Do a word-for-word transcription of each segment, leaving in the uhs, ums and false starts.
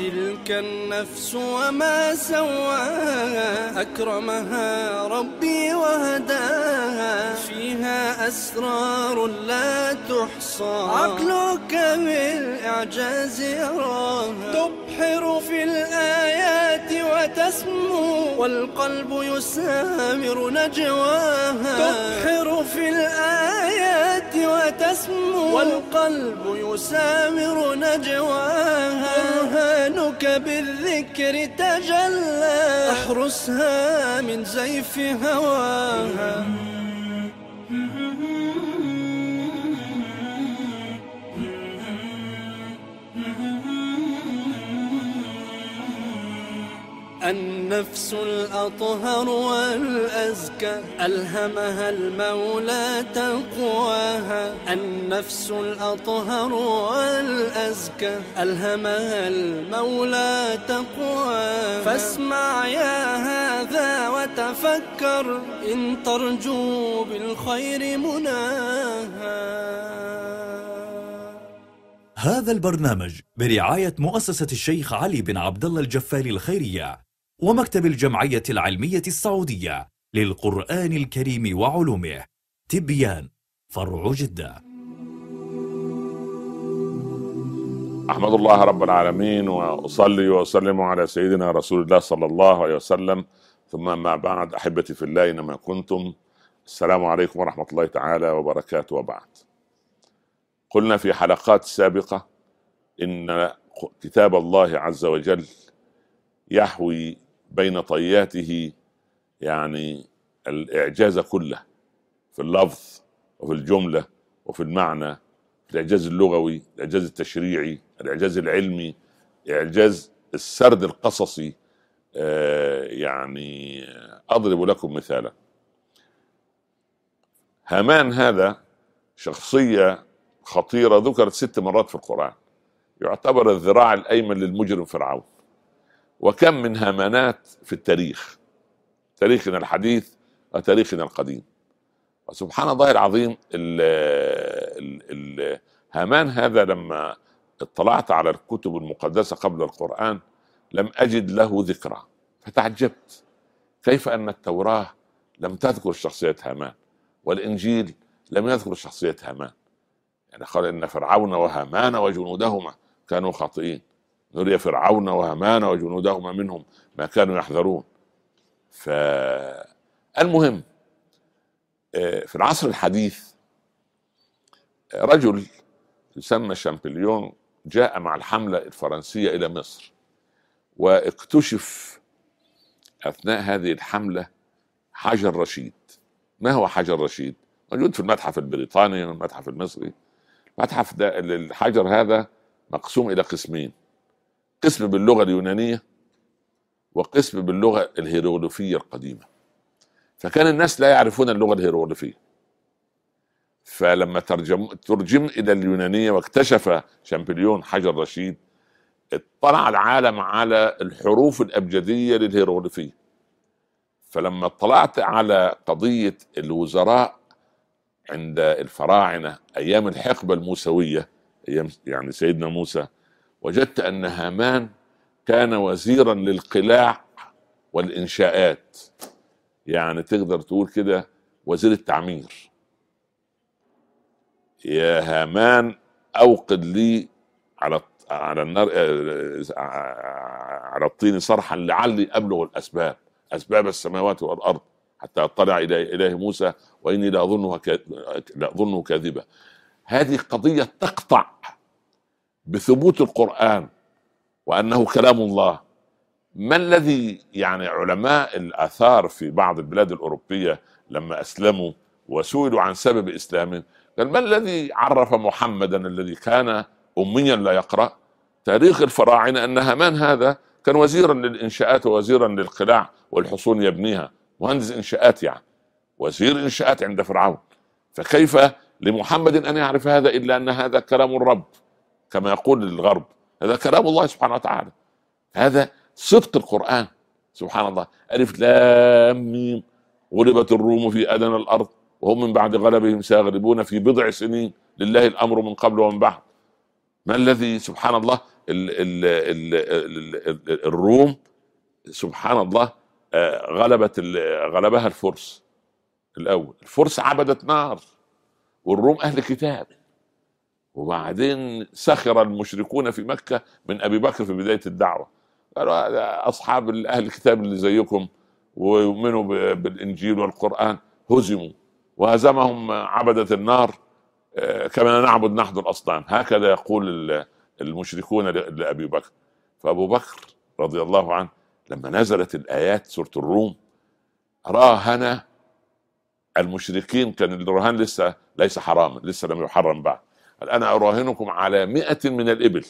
تلك النفس وما سواها أكرمها ربي وهداها فيها أسرار لا تحصى عقلك بالإعجاز يراها تبحر في الآيات وتسمو والقلب يسامر نجواها تبحر في الآيات وتسمو والقلب يسامر نجواها برهانك بالذكر تجلى احرسها من زيف هواها النفس الأطهر والأزكى ألهمها المولى تقواها النفس الأطهر والأزكى ألهمها المولى تقواها فاسمع يا هذا وتفكر إن ترجو بالخير مناها. هذا البرنامج برعاية مؤسسة الشيخ علي بن عبد الله الجفالي الخيرية ومكتب الجمعية العلمية السعودية للقرآن الكريم وعلومه. تبيان، فرع جدة. أحمد الله رب العالمين وأصلي وأسلم على سيدنا رسول الله صلى الله عليه وسلم، ثم ما بعد. أحبتي في الله إنما كنتم، السلام عليكم ورحمة الله تعالى وبركاته. وبعد، قلنا في حلقات سابقة إن كتاب الله عز وجل يحوي بين طياته يعني الإعجاز كله، في اللفظ وفي الجملة وفي المعنى، الإعجاز اللغوي، الإعجاز التشريعي، الإعجاز العلمي، إعجاز السرد القصصي. آه يعني أضرب لكم مثالا. هامان هذا شخصية خطيرة ذكرت ست مرات في القرآن، يعتبر الذراع الأيمن للمجرم فرعون. وكم من هامانات في التاريخ، تاريخنا الحديث وتاريخنا القديم. وسبحان الله العظيم، ال ال ال هامان هذا لما اطلعت على الكتب المقدسة قبل القرآن لم أجد له ذكرى، فتعجبت كيف أن التوراة لم تذكر شخصية هامان والإنجيل لم يذكر شخصية هامان. يعني قال إن فرعون وهامان وجنودهما كانوا خاطئين، نري فرعون وهامان وجنودهما منهم ما كانوا يحذرون. فالمهم في العصر الحديث رجل يسمى شامبليون جاء مع الحملة الفرنسية إلى مصر، واكتشف أثناء هذه الحملة حجر رشيد. ما هو حجر رشيد؟ موجود في المتحف البريطاني والمتحف المصري. المتحف ده الحجر هذا مقسوم إلى قسمين، قسم باللغة اليونانية وقسم باللغة الهيروغليفية القديمة. فكان الناس لا يعرفون اللغة الهيروغليفية، فلما ترجم ترجم إلى اليونانية واكتشف شامبليون حجر رشيد اطلع العالم على الحروف الأبجدية للهيروغليفية. فلما اطلعت على قضية الوزراء عند الفراعنة أيام الحقبة الموسوية، أيام يعني سيدنا موسى، وجدت أن هامان كان وزيرا للقلاع والإنشاءات، يعني تقدر تقول كده وزير التعمير. يا هامان أوقد لي على على النار على الطين صرحا لعلي أبلغ الأسباب، أسباب السماوات والأرض حتى اطلع إلى إله موسى وإني لأظنه لأظنه كاذبا. هذه قضية تقطع بثبوت القرآن وأنه كلام الله. ما الذي يعني علماء الآثار في بعض البلاد الأوروبية لما أسلموا وسئلوا عن سبب إسلامهم قال ما الذي عرف محمدا الذي كان أميا لا يقرأ تاريخ الفراعنة أن هامان هذا كان وزيرا للإنشاءات ووزيرا للقلاع والحصون يبنيها، مهندس إنشاءات، يعني وزير إنشاءات عند فرعون. فكيف لمحمد أن يعرف هذا إلا أن هذا كلام الرب كما يقول الغرب، هذا كلام الله سبحانه وتعالى. هذا صدق القرآن سبحان الله. ألف لام ميم غلبت الروم في أدنى الأرض وهم من بعد غلبهم سيغلبون في بضع سنين لله الأمر من قبل ومن بعد. ما الذي سبحان الله ال ال ال ال ال الروم سبحان الله غلبت غلبها الفرس الاول. الفرس عبدت نار والروم اهل كتاب، وبعدين سخر المشركون في مكة من ابي بكر في بداية الدعوة، قالوا اصحاب اهل الكتاب اللي زيكم ويؤمنوا بالانجيل والقرآن هزموا وهزمهم عبدة النار كما نعبد نحن الاصنام، هكذا يقول المشركون لابي بكر. فابو بكر رضي الله عنه لما نزلت الايات سورة الروم راهن المشركين، كان الرهان لسه ليس حراما، لسه لم يحرم بعد، قال انا اراهنكم على مئة من الابل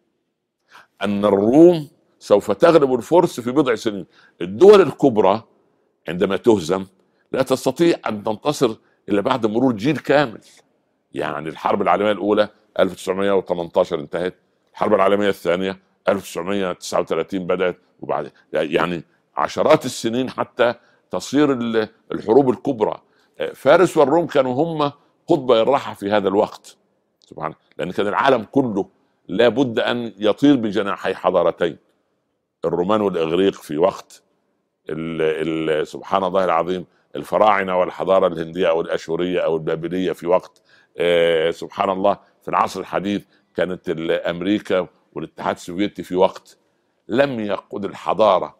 ان الروم سوف تغلب الفرس في بضع سنين. الدول الكبرى عندما تهزم لا تستطيع ان تنتصر الا بعد مرور جيل كامل. يعني الحرب العالمية الاولى ألف وتسعمائة وثمانية عشر انتهت، الحرب العالمية الثانية ألف وتسعمائة وتسعة وثلاثين بدأت، وبعد يعني عشرات السنين حتى تصير الحروب الكبرى. فارس والروم كانوا هم قطبي الراحة في هذا الوقت سبحان الله، لأن كان العالم كله لابد أن يطير بجناحي حضارتين، الرومان والإغريق في وقت ال ال سبحان الله العظيم الفراعنة والحضارة الهندية أو الأشورية أو البابلية في وقت آه سبحان الله. في العصر الحديث كانت أمريكا والاتحاد السوفيتي في وقت. لم يقود الحضارة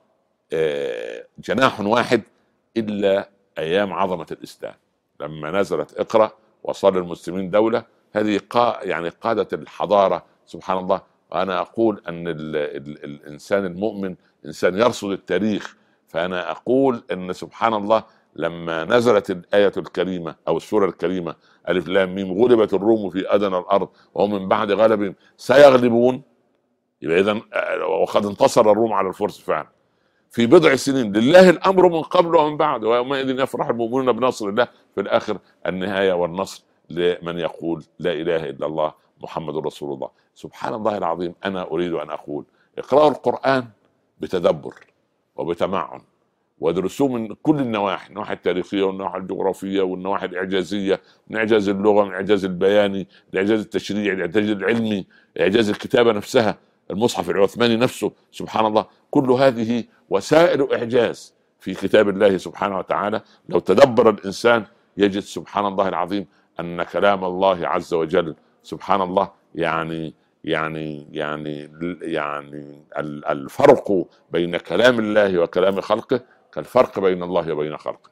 آه جناح واحد إلا أيام عظمة الإسلام، لما نزلت اقرأ وصار المسلمين دولة، هذه قا يعني قادة الحضارة سبحان الله. وأنا أقول أن ال ال الإنسان المؤمن إنسان يرصد التاريخ، فأنا أقول أن سبحان الله لما نزلت الآية الكريمة أو السورة الكريمة ألف لام ميم غلبت الروم في أدنى الأرض وهم من بعد غلبهم سيغلبون، يبقى إذن وقد انتصر الروم على الفرس فعلا في بضع سنين، لله الأمر من قبل ومن بعد ويومئذ يفرح المؤمنون بنصر الله. في الآخر النهاية والنصر لمن يقول لا إله إلا الله محمد رسول الله. سبحان الله العظيم. أنا أريد أن أقول اقرأوا القرآن بتدبر وبتمعن، ودرسوه من كل النواحي، النواحي التاريخية والنواحي الجغرافية والنواحي الإعجازية، من إعجاز اللغة، من إعجاز البياني، من إعجاز التشريع، الإعجاز العلمي، إعجاز الكتابة نفسها، المصحف العثماني نفسه سبحان الله. كل هذه وسائل إعجاز في كتاب الله سبحانه وتعالى. لو تدبر الإنسان يجد سبحان الله العظيم أن كلام الله عز وجل سبحان الله يعني يعني يعني يعني الفرق بين كلام الله وكلام خلقه كالفرق بين الله وبين خلقه.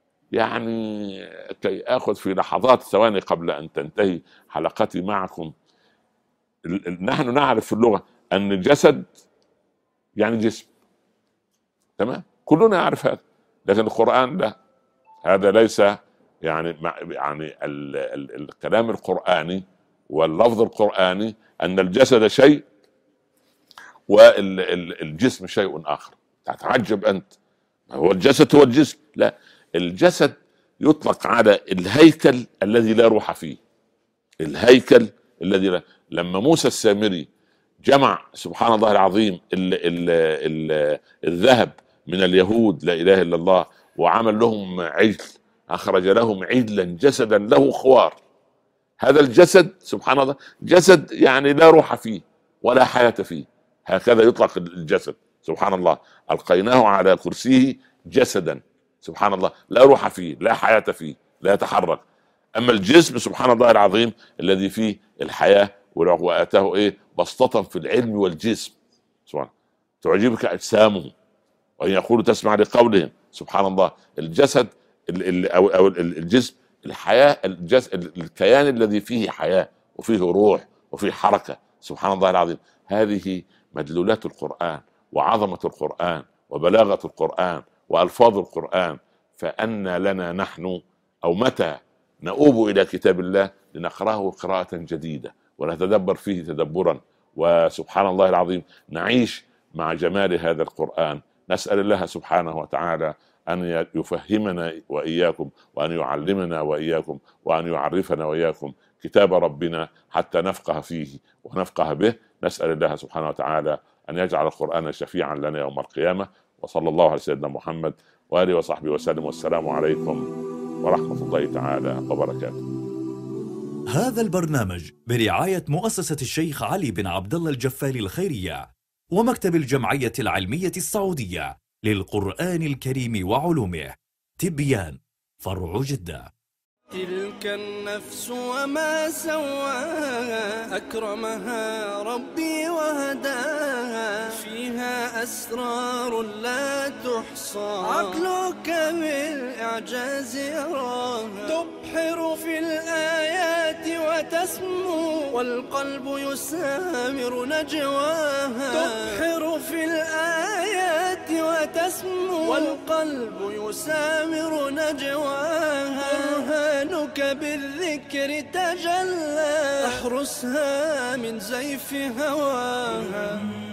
يعني كي آخذ في لحظات ثواني قبل أن تنتهي حلقتي معكم، نحن نعرف في اللغة أن الجسد يعني جسم، تمام، كلنا يعرف هذا، لكن القرآن لا، هذا ليس يعني يعني ال ال الكلام القرآني واللفظ القرآني أن الجسد شيء والجسم شيء آخر. تتعجب أنت، هو الجسد هو الجسم؟ لا، الجسد يطلق على الهيكل الذي لا روح فيه، الهيكل الذي لا. لما موسى السامري جمع سبحان الله العظيم ال ال ال الذهب من اليهود لا إله إلا الله وعمل لهم عجل، أخرج لهم عجلا جسدا له خوار. هذا الجسد سبحان الله جسد يعني لا روح فيه ولا حياة فيه، هكذا يطلق الجسد سبحان الله. ألقيناه على كرسيه جسدا سبحان الله لا روح فيه لا حياة فيه لا يتحرك. أما الجسم سبحان الله العظيم الذي فيه الحياة، وآتاه إيه بسطة في العلم والجسم سبحان الله. تعجبك أجسامهم وإن يقولوا تسمع لقولهم سبحان الله. الجسد أو أو الجسم الحياة، الجسد الكيان الذي فيه حياة وفيه روح وفيه حركة سبحان الله العظيم. هذه مدلولات القرآن وعظمة القرآن وبلاغة القرآن وألفاظ القرآن. فأن لنا نحن أو متى نؤوب إلى كتاب الله لنقرأه قراءة جديدة ونتدبر فيه تدبرا، وسبحان الله العظيم نعيش مع جمال هذا القرآن. نسأل الله سبحانه وتعالى أن يفهمنا وإياكم وأن يعلمنا وإياكم وأن يعرفنا وإياكم كتاب ربنا حتى نفقه فيه ونفقه به. نسأل الله سبحانه وتعالى أن يجعل القرآن شفيعا لنا يوم القيامة. وصلى الله على سيدنا محمد وآله وصحبه وسلم، والسلام عليكم ورحمة الله تعالى وبركاته. هذا البرنامج برعاية مؤسسة الشيخ علي بن عبد الله الجفالي الخيرية ومكتب الجمعية العلمية السعودية للقرآن الكريم وعلومه. تبيان، فرع جدة. تلك النفس وما سواها، أكرمها ربي وهداها، فيها أسرار لا تحصى، عقلك بالإعجاز يراها، تبحر في الآيات وتسمو، والقلب يسامر نجواها، تبحر في الآيات وتسمو، والقلب يسامر نجواها، برهانك بالذكر تجلى، احرسها من زيف هواها.